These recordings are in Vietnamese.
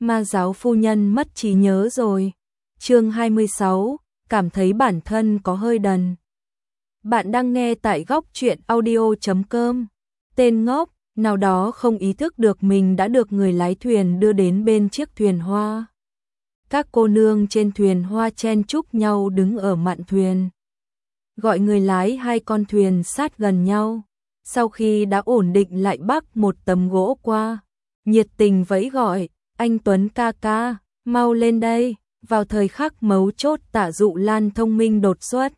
Ma giáo phu nhân mất trí nhớ rồi. Chương 26, cảm thấy bản thân có hơi đần. Bạn đang nghe tại góc truyện audio.com. Tên ngốc, nào đó không ý thức được mình đã được người lái thuyền đưa đến bên chiếc thuyền hoa. Các cô nương trên thuyền hoa chen chúc nhau đứng ở mạn thuyền. Gọi người lái hai con thuyền sát gần nhau. Sau khi đã ổn định lại bắc một tấm gỗ qua. Nhiệt tình vẫy gọi, anh Tuấn ca ca, mau lên đây. Vào thời khắc mấu chốt Tạ Dụ Lan thông minh đột xuất.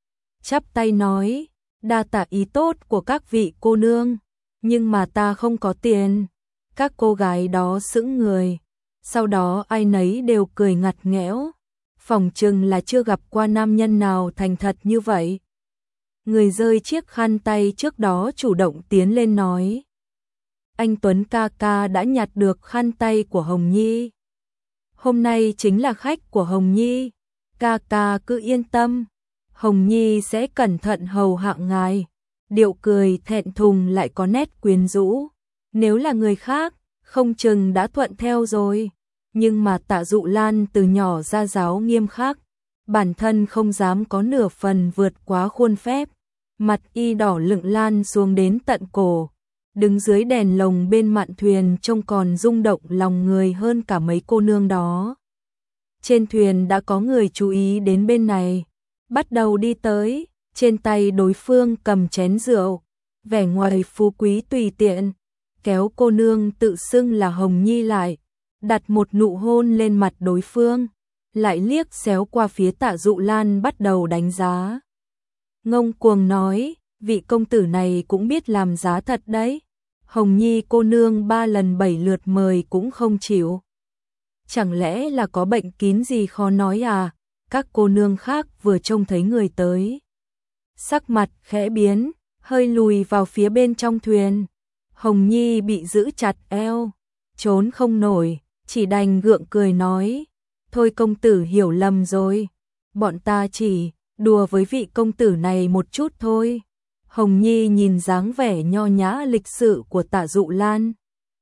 Chắp tay nói, đa tạ ý tốt của các vị cô nương, nhưng mà ta không có tiền. Các cô gái đó sững người, sau đó ai nấy đều cười ngặt nghẽo. Phỏng chừng là chưa gặp qua nam nhân nào thành thật như vậy. Người rơi chiếc khăn tay trước đó chủ động tiến lên nói. Anh Tuấn ca ca đã nhặt được khăn tay của Hồng Nhi. Hôm nay chính là khách của Hồng Nhi, ca ca cứ yên tâm, Hồng Nhi sẽ cẩn thận hầu hạ ngài. Điệu cười thẹn thùng lại có nét quyến rũ. Nếu là người khác, không chừng đã thuận theo rồi. Nhưng mà Tạ Dụ Lan từ nhỏ ra giáo nghiêm khắc, bản thân không dám có nửa phần vượt quá khuôn phép. Mặt y đỏ lựng lan xuống đến tận cổ. Đứng dưới đèn lồng bên mạn thuyền trông còn rung động lòng người hơn cả mấy cô nương đó. Trên thuyền đã có người chú ý đến bên này, bắt đầu đi tới, trên tay đối phương cầm chén rượu, vẻ ngoài phú quý tùy tiện, kéo cô nương tự xưng là Hồng Nhi lại, đặt một nụ hôn lên mặt đối phương, lại liếc xéo qua phía Tạ Dụ Lan bắt đầu đánh giá. Ngông cuồng nói, vị công tử này cũng biết làm giá thật đấy. Hồng Nhi cô nương 3 lần 7 lượt mời cũng không chịu. Chẳng lẽ là có bệnh kín gì khó nói à? Các cô nương khác vừa trông thấy người tới, sắc mặt khẽ biến, hơi lùi vào phía bên trong thuyền. Hồng Nhi bị giữ chặt eo, trốn không nổi, chỉ đành gượng cười nói, thôi công tử hiểu lầm rồi, bọn ta chỉ đùa với vị công tử này một chút thôi. Hồng Nhi nhìn dáng vẻ nho nhã lịch sự của Tạ Dụ Lan,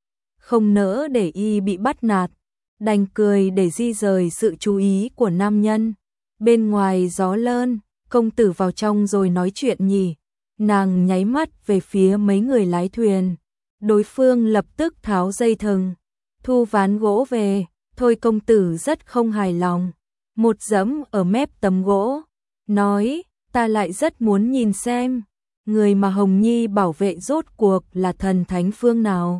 không nỡ để y bị bắt nạt, đành cười để di rời sự chú ý của nam nhân. Bên ngoài gió lơn, công tử vào trong rồi nói chuyện nhỉ. Nàng nháy mắt về phía mấy người lái thuyền. Đối phương lập tức tháo dây thừng, thu ván gỗ về. Thôi công tử rất không hài lòng, một dẫm ở mép tấm gỗ, nói, ta lại rất muốn nhìn xem, người mà Hồng Nhi bảo vệ rốt cuộc là thần thánh phương nào.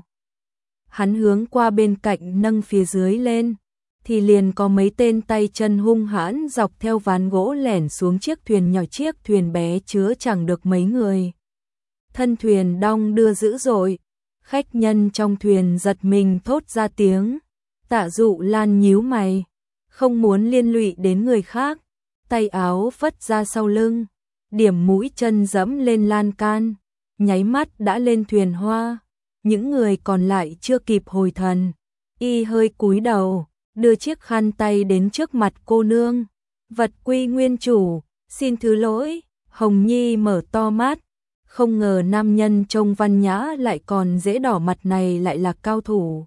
Hắn hướng qua bên cạnh nâng phía dưới lên, thì liền có mấy tên tay chân hung hãn dọc theo ván gỗ lẻn xuống chiếc thuyền nhỏ. Chiếc thuyền bé chứa chẳng được mấy người. Thân thuyền đong đưa dữ dội, khách nhân trong thuyền giật mình thốt ra tiếng. Tạ Dụ Lan nhíu mày, không muốn liên lụy đến người khác, tay áo phất ra sau lưng, điểm mũi chân dẫm lên lan can, nháy mắt đã lên thuyền hoa. Những người còn lại chưa kịp hồi thần, y hơi cúi đầu, đưa chiếc khăn tay đến trước mặt cô nương. Vật quy nguyên chủ, xin thứ lỗi. Hồng Nhi mở to mắt, không ngờ nam nhân trông văn nhã lại còn dễ đỏ mặt này lại là cao thủ.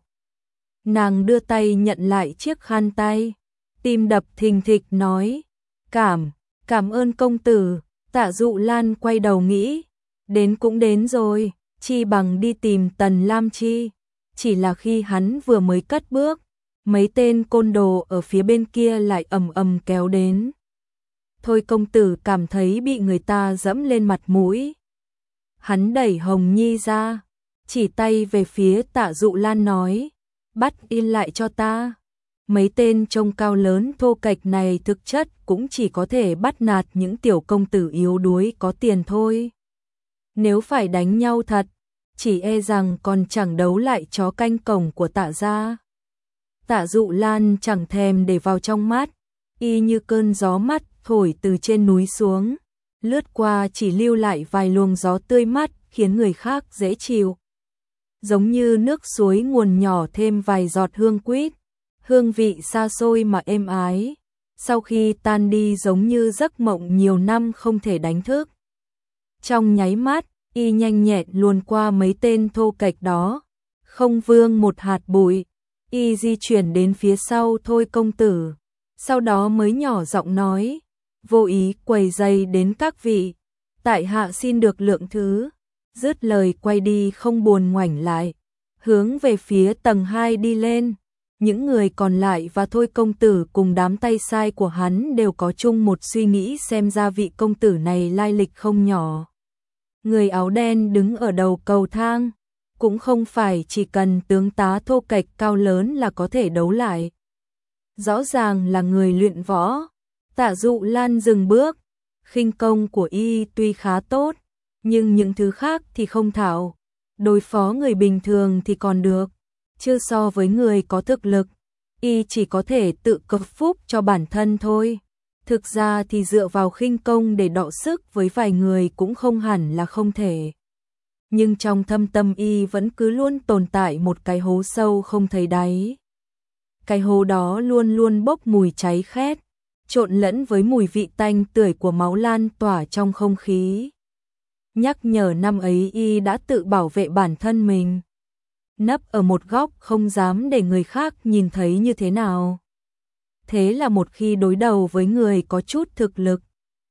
Nàng đưa tay nhận lại chiếc khăn tay, tim đập thình thịch nói, cảm ơn công tử. Tạ Dụ Lan quay đầu nghĩ, đến cũng đến rồi, chi bằng đi tìm Tần Lam Chi. Chỉ là khi hắn vừa mới cất bước, mấy tên côn đồ ở phía bên kia lại ầm ầm kéo đến. Thôi công tử cảm thấy bị người ta dẫm lên mặt mũi. Hắn đẩy Hồng Nhi ra, chỉ tay về phía Tạ Dụ Lan nói, bắt yên lại cho ta. Mấy tên trông cao lớn thô kệch này thực chất cũng chỉ có thể bắt nạt những tiểu công tử yếu đuối có tiền thôi. Nếu phải đánh nhau thật, chỉ e rằng còn chẳng đấu lại chó canh cổng của Tạ gia. Tạ Dụ Lan chẳng thèm để vào trong mắt, y như cơn gió mát thổi từ trên núi xuống, lướt qua chỉ lưu lại vài luồng gió tươi mát khiến người khác dễ chịu. Giống như nước suối nguồn nhỏ thêm vài giọt hương quýt, hương vị xa xôi mà êm ái, sau khi tan đi giống như giấc mộng nhiều năm không thể đánh thức. Trong nháy mắt, y nhanh nhẹn luồn qua mấy tên thô kệch đó, không vương một hạt bụi, Y di chuyển đến phía sau Thôi công tử, sau đó mới nhỏ giọng nói, vô ý quấy rầy đến các vị, tại hạ xin được lượng thứ. Dứt lời quay đi không buồn ngoảnh lại, hướng về phía tầng 2 đi lên. Những người còn lại và Thôi công tử cùng đám tay sai của hắn đều có chung một suy nghĩ, xem ra vị công tử này lai lịch không nhỏ. Người áo đen đứng ở đầu cầu thang, cũng không phải chỉ cần tướng tá thô kệch cao lớn là có thể đấu lại. Rõ ràng là người luyện võ. Tạ Dụ Lan dừng bước, khinh công của y tuy khá tốt, nhưng những thứ khác thì không thạo. Đối phó người bình thường thì còn được, chưa so với người có thực lực, y chỉ có thể tự cấp phúc cho bản thân thôi. Thực ra thì dựa vào khinh công để đọ sức với vài người cũng không hẳn là không thể. Nhưng trong thâm tâm y vẫn cứ luôn tồn tại một cái hố sâu không thấy đáy. Cái hố đó luôn luôn bốc mùi cháy khét, trộn lẫn với mùi vị tanh tưởi của máu lan tỏa trong không khí. Nhắc nhở năm ấy y đã tự bảo vệ bản thân mình, nấp ở một góc không dám để người khác nhìn thấy như thế nào. Thế là một khi đối đầu với người có chút thực lực,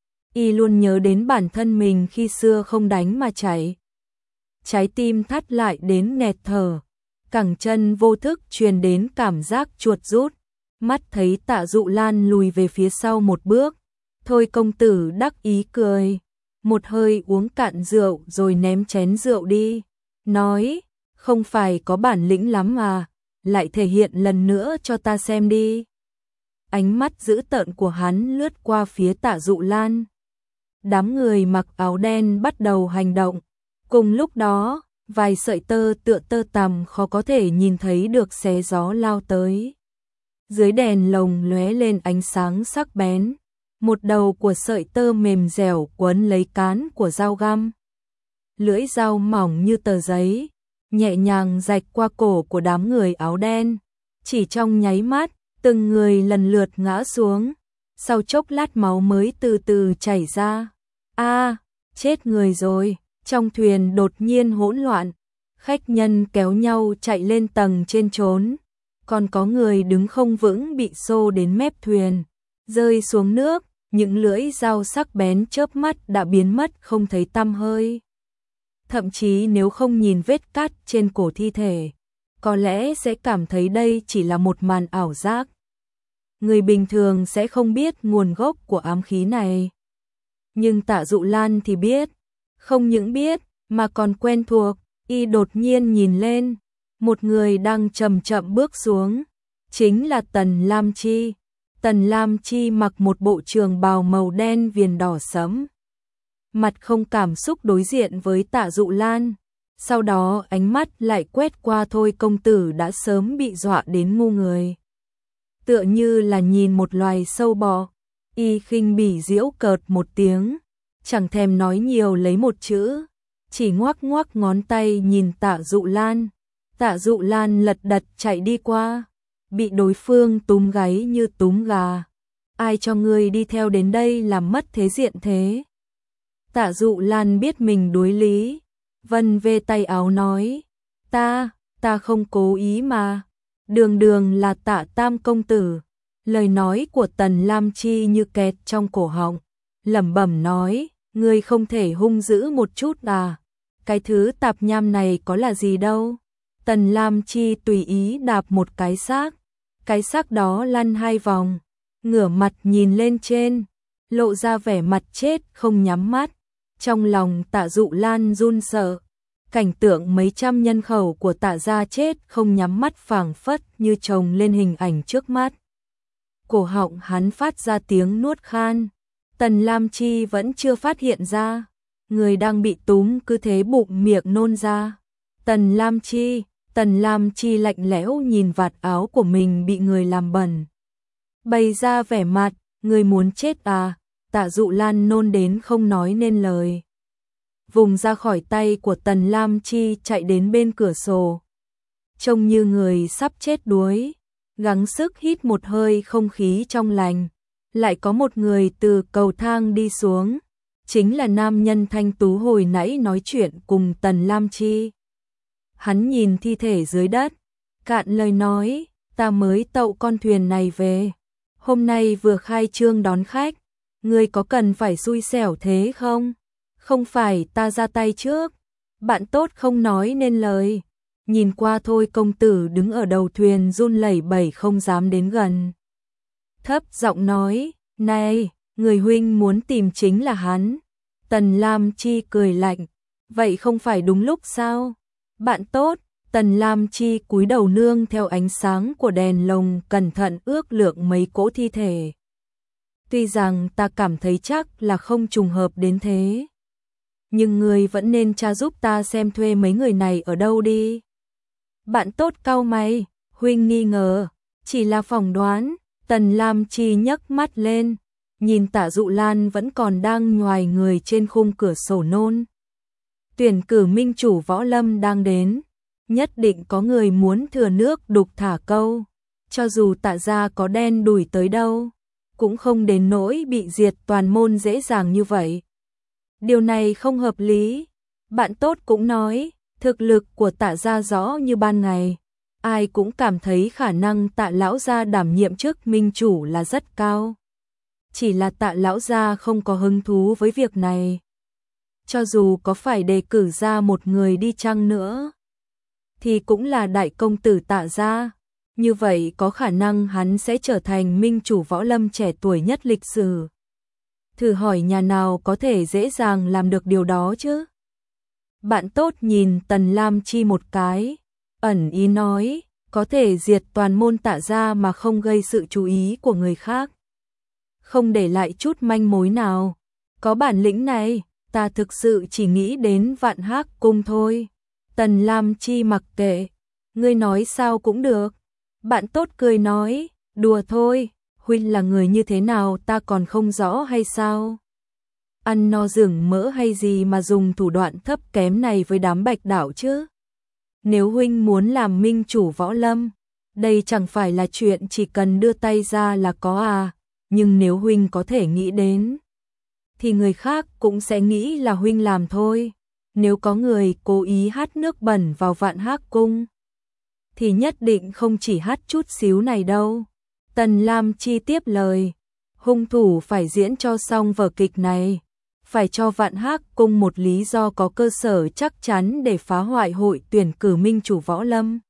y luôn nhớ đến bản thân mình khi xưa không đánh mà chạy. Trái tim thắt lại đến nghẹt thở, cẳng chân vô thức truyền đến cảm giác chuột rút. Mắt thấy Tạ Dụ Lan lùi về phía sau một bước, Thôi công tử đắc ý cười, một hơi uống cạn rượu rồi ném chén rượu đi, nói, không phải có bản lĩnh lắm à, lại thể hiện lần nữa cho ta xem đi. Ánh mắt dữ tợn của hắn lướt qua phía Tạ Dụ Lan. Đám người mặc áo đen bắt đầu hành động. Cùng lúc đó, vài sợi tơ tựa tơ tằm khó có thể nhìn thấy được xé gió lao tới. Dưới đèn lồng lóe lên ánh sáng sắc bén, một đầu của sợi tơ mềm dẻo quấn lấy cán của dao găm. Lưỡi dao mỏng như tờ giấy, nhẹ nhàng rạch qua cổ của đám người áo đen. Chỉ trong nháy mắt, từng người lần lượt ngã xuống, sau chốc lát máu mới từ từ chảy ra. A, chết người rồi. Trong thuyền đột nhiên hỗn loạn, khách nhân kéo nhau chạy lên tầng trên trốn, còn có người đứng không vững bị xô đến mép thuyền, rơi xuống nước, những lưỡi dao sắc bén chớp mắt đã biến mất không thấy tăm hơi. Thậm chí nếu không nhìn vết cắt trên cổ thi thể, có lẽ sẽ cảm thấy đây chỉ là một màn ảo giác. Người bình thường sẽ không biết nguồn gốc của ám khí này. Nhưng Tạ Dụ Lan thì biết. Không những biết, mà còn quen thuộc. Y đột nhiên nhìn lên, một người đang chậm chậm bước xuống, chính là Tần Lam Chi. Tần Lam Chi mặc một bộ trường bào màu đen viền đỏ sẫm, mặt không cảm xúc đối diện với Tạ Dụ Lan, sau đó ánh mắt lại quét qua Thôi công tử đã sớm bị dọa đến ngu người. Tựa như là nhìn một loài sâu bò, y khinh bỉ giễu cợt một tiếng, chẳng thèm nói nhiều lấy một chữ, chỉ ngoắc ngoắc ngón tay nhìn Tạ Dụ Lan. Tạ Dụ Lan lật đật chạy đi qua, bị đối phương túm gáy như túm gà. Ai cho ngươi đi theo đến đây làm mất thế diện thế? Tạ Dụ Lan biết mình đối lý, vân vê tay áo nói, ta không cố ý mà, đường đường là Tạ Tam công tử. Lời nói của Tần Lam Chi như kẹt trong cổ họng, lẩm bẩm nói, ngươi không thể hung dữ một chút à? Cái thứ tạp nham này có là gì đâu. Tần Lam Chi tùy ý đạp một cái xác đó lăn 2 vòng, ngửa mặt nhìn lên trên, lộ ra vẻ mặt chết không nhắm mắt. Trong lòng Tạ Dụ Lan run sợ, cảnh tượng mấy trăm nhân khẩu của Tạ gia chết không nhắm mắt phảng phất như chồng lên hình ảnh trước mắt. Cổ họng hắn phát ra tiếng nuốt khan. Tần Lam Chi vẫn chưa phát hiện ra, người đang bị túm cứ thế bụng miệng nôn ra. Tần Lam Chi lạnh lẽo nhìn vạt áo của mình bị người làm bẩn, bày ra vẻ mặt, người muốn chết à? Tạ Dụ Lan nôn đến không nói nên lời, vùng ra khỏi tay của Tần Lam Chi chạy đến bên cửa sổ, trông như người sắp chết đuối, gắng sức hít một hơi không khí trong lành. Lại có một người từ cầu thang đi xuống, chính là nam nhân thanh tú hồi nãy nói chuyện cùng Tần Lam Chi. Hắn nhìn thi thể dưới đất, cạn lời nói, ta mới tậu con thuyền này về. Hôm nay vừa khai trương đón khách, ngươi có cần phải xui xẻo thế không? Không phải ta ra tay trước. Bạn tốt không nói nên lời. Nhìn qua thôi công tử đứng ở đầu thuyền run lẩy bẩy không dám đến gần. Thấp giọng nói, này, người huynh muốn tìm chính là hắn. Tần Lam Chi cười lạnh, vậy không phải đúng lúc sao? Bạn tốt, Tần Lam Chi cúi đầu nương theo ánh sáng của đèn lồng cẩn thận ước lượng mấy cỗ thi thể. Tuy rằng ta cảm thấy chắc là không trùng hợp đến thế, nhưng người vẫn nên tra giúp ta xem thuê mấy người này ở đâu đi. Bạn tốt cau mày, huynh nghi ngờ, chỉ là phỏng đoán. Tần Lam Chi nhấc mắt lên, nhìn Tạ Dụ Lan vẫn còn đang nhoài người trên khung cửa sổ nôn. Tuyển cử minh chủ võ lâm đang đến, nhất định có người muốn thừa nước đục thả câu, cho dù Tạ gia có đen đủi tới đâu, cũng không đến nỗi bị diệt toàn môn dễ dàng như vậy. Điều này không hợp lý. Bạn tốt cũng nói, thực lực của Tạ gia rõ như ban ngày. Ai cũng cảm thấy khả năng Tạ lão gia đảm nhiệm chức minh chủ là rất cao. Chỉ là Tạ lão gia không có hứng thú với việc này. Cho dù có phải đề cử ra một người đi chăng nữa, thì cũng là đại công tử Tạ gia. Như vậy có khả năng hắn sẽ trở thành minh chủ võ lâm trẻ tuổi nhất lịch sử. Thử hỏi nhà nào có thể dễ dàng làm được điều đó chứ? Bạn tốt nhìn Tần Lam Chi một cái, ẩn ý nói, có thể diệt toàn môn Tạ gia mà không gây sự chú ý của người khác. Không để lại chút manh mối nào. Có bản lĩnh này, ta thực sự chỉ nghĩ đến Vạn Hác Cung thôi. Tần Lam Chi mặc kệ, ngươi nói sao cũng được. Bạn tốt cười nói, đùa thôi, huynh là người như thế nào ta còn không rõ hay sao? Ăn no rừng mỡ hay gì mà dùng thủ đoạn thấp kém này với đám bạch đạo chứ? Nếu huynh muốn làm minh chủ võ lâm, đây chẳng phải là chuyện chỉ cần đưa tay ra là có à, nhưng nếu huynh có thể nghĩ đến, thì người khác cũng sẽ nghĩ là huynh làm thôi. Nếu có người cố ý hắt nước bẩn vào Vạn Hác Cung, thì nhất định không chỉ hắt chút xíu này đâu. Tần Lam Chi tiếp lời, hung thủ phải diễn cho xong vở kịch này, phải cho Vạn Hác Cung một lý do có cơ sở chắc chắn để phá hoại hội tuyển cử minh chủ võ lâm.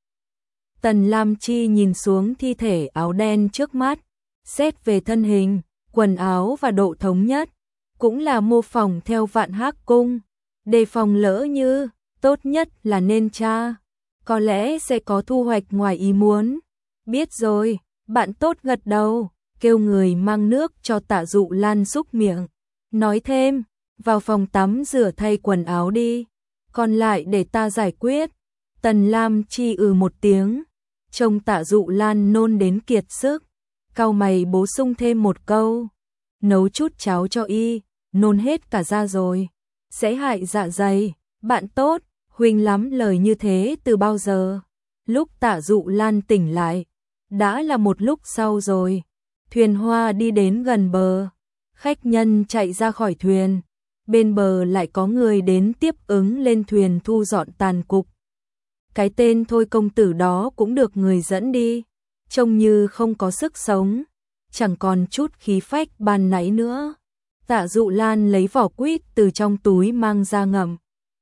Tần Lam Chi nhìn xuống thi thể áo đen trước mắt, xét về thân hình, quần áo và độ thống nhất, cũng là mô phỏng theo Vạn Hác Cung. Đề phòng lỡ như, tốt nhất là nên tra, có lẽ sẽ có thu hoạch ngoài ý muốn. Biết rồi, bạn tốt gật đầu, kêu người mang nước cho Tạ Dụ Lan xúc miệng. Nói thêm, vào phòng tắm rửa thay quần áo đi, còn lại để ta giải quyết. Tần Lam Chi một tiếng, trông Tạ Dụ Lan nôn đến kiệt sức, cau mày bổ sung thêm một câu, nấu chút cháo cho y, nôn hết cả ra rồi, sẽ hại dạ dày. Bạn tốt, huynh lắm lời như thế từ bao giờ? Lúc Tạ Dụ Lan tỉnh lại, đã là một lúc sau rồi. Thuyền hoa đi đến gần bờ, khách nhân chạy ra khỏi thuyền, bên bờ lại có người đến tiếp ứng lên thuyền thu dọn tàn cục. Cái tên Thôi công tử đó cũng được người dẫn đi, trông như không có sức sống, chẳng còn chút khí phách ban nãy nữa. Tạ Dụ Lan lấy vỏ quýt từ trong túi mang ra ngậm,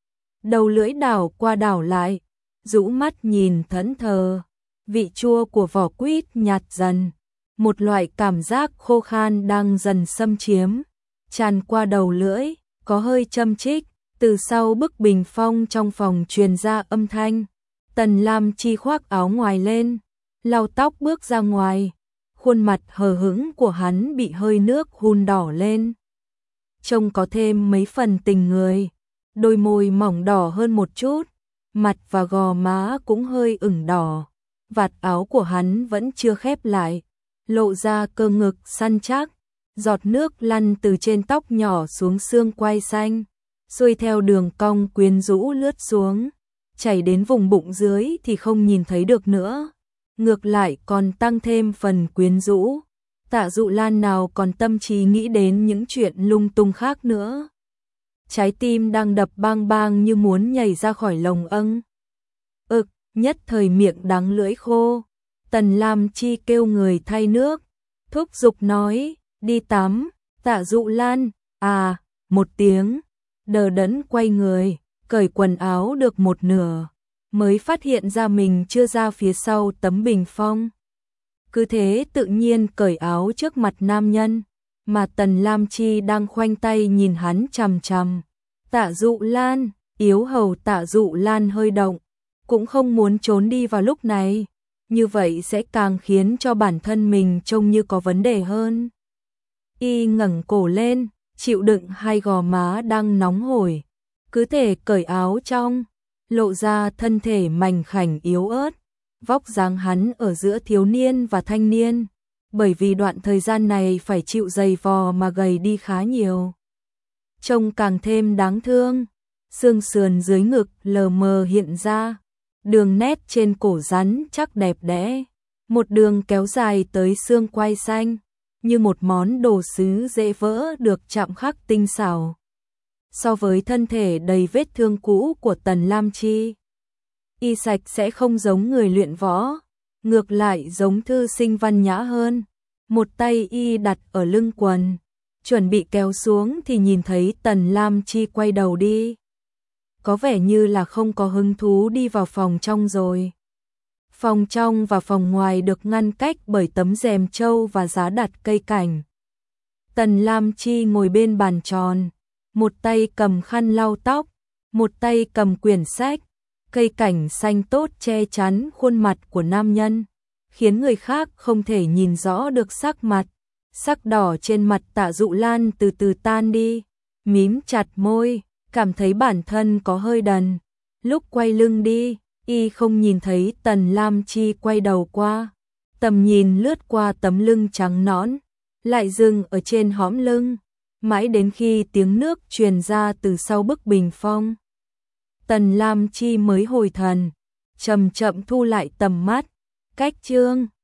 đầu lưỡi đảo qua đảo lại, rũ mắt nhìn thẫn thờ. Vị chua của vỏ quýt nhạt dần, một loại cảm giác khô khan đang dần xâm chiếm, tràn qua đầu lưỡi, có hơi châm chích. Từ sau bức bình phong trong phòng truyền ra âm thanh. Tần Lam Chi khoác áo ngoài lên, lau tóc bước ra ngoài, khuôn mặt hờ hững của hắn bị hơi nước hun đỏ lên, trông có thêm mấy phần tình người. Đôi môi mỏng đỏ hơn một chút, mặt và gò má cũng hơi ửng đỏ. Vạt áo của hắn vẫn chưa khép lại, lộ ra cơ ngực săn chắc, giọt nước lăn từ trên tóc nhỏ xuống xương quai xanh, xuôi theo đường cong quyến rũ lướt xuống, chảy đến vùng bụng dưới thì không nhìn thấy được nữa, ngược lại còn tăng thêm phần quyến rũ. Tạ Dụ Lan nào còn tâm trí nghĩ đến những chuyện lung tung khác nữa. Trái tim đang đập bang bang như muốn nhảy ra khỏi lồng âng. Nhất thời miệng đắng lưỡi khô. Tần Lam Chi kêu người thay nước, thúc giục nói, đi tắm. Tạ Dụ Lan, một tiếng, đờ đẫn quay người, cởi quần áo được một nửa, mới phát hiện ra mình chưa ra phía sau tấm bình phong. Cứ thế tự nhiên cởi áo trước mặt nam nhân, mà Tần Lam Chi đang khoanh tay nhìn hắn chằm chằm. Tạ Dụ Lan, yếu hầu Tạ Dụ Lan hơi động, cũng không muốn trốn đi vào lúc này, như vậy sẽ càng khiến cho bản thân mình trông như có vấn đề hơn. Y ngẩng cổ lên, chịu đựng hai gò má đang nóng hổi, cứ thể cởi áo trong, lộ ra thân thể mảnh khảnh yếu ớt, vóc dáng hắn ở giữa thiếu niên và thanh niên, bởi vì đoạn thời gian này phải chịu giày vò mà gầy đi khá nhiều. Trông càng thêm đáng thương, xương sườn dưới ngực lờ mờ hiện ra, đường nét trên cổ rắn chắc đẹp đẽ, một đường kéo dài tới xương quai xanh, như một món đồ sứ dễ vỡ được chạm khắc tinh xảo. So với thân thể đầy vết thương cũ của Tần Lam Chi, y sạch sẽ không giống người luyện võ, ngược lại giống thư sinh văn nhã hơn. Một tay y đặt ở lưng quần, chuẩn bị kéo xuống thì nhìn thấy Tần Lam Chi quay đầu đi. Có vẻ như là không có hứng thú đi vào phòng trong rồi. Phòng trong và phòng ngoài được ngăn cách bởi tấm rèm trâu và giá đặt cây cảnh. Tần Lam Chi ngồi bên bàn tròn, một tay cầm khăn lau tóc, một tay cầm quyển sách. Cây cảnh xanh tốt che chắn khuôn mặt của nam nhân, khiến người khác không thể nhìn rõ được sắc mặt. Sắc đỏ trên mặt Tạ Dụ Lan từ từ tan đi, mím chặt môi, cảm thấy bản thân có hơi đần. Lúc quay lưng đi, y không nhìn thấy Tần Lam Chi quay đầu qua, tầm nhìn lướt qua tấm lưng trắng nõn, lại dừng ở trên hõm lưng, mãi đến khi tiếng nước truyền ra từ sau bức bình phong. Tần Lam Chi mới hồi thần, chậm chậm thu lại tầm mắt. Cách chương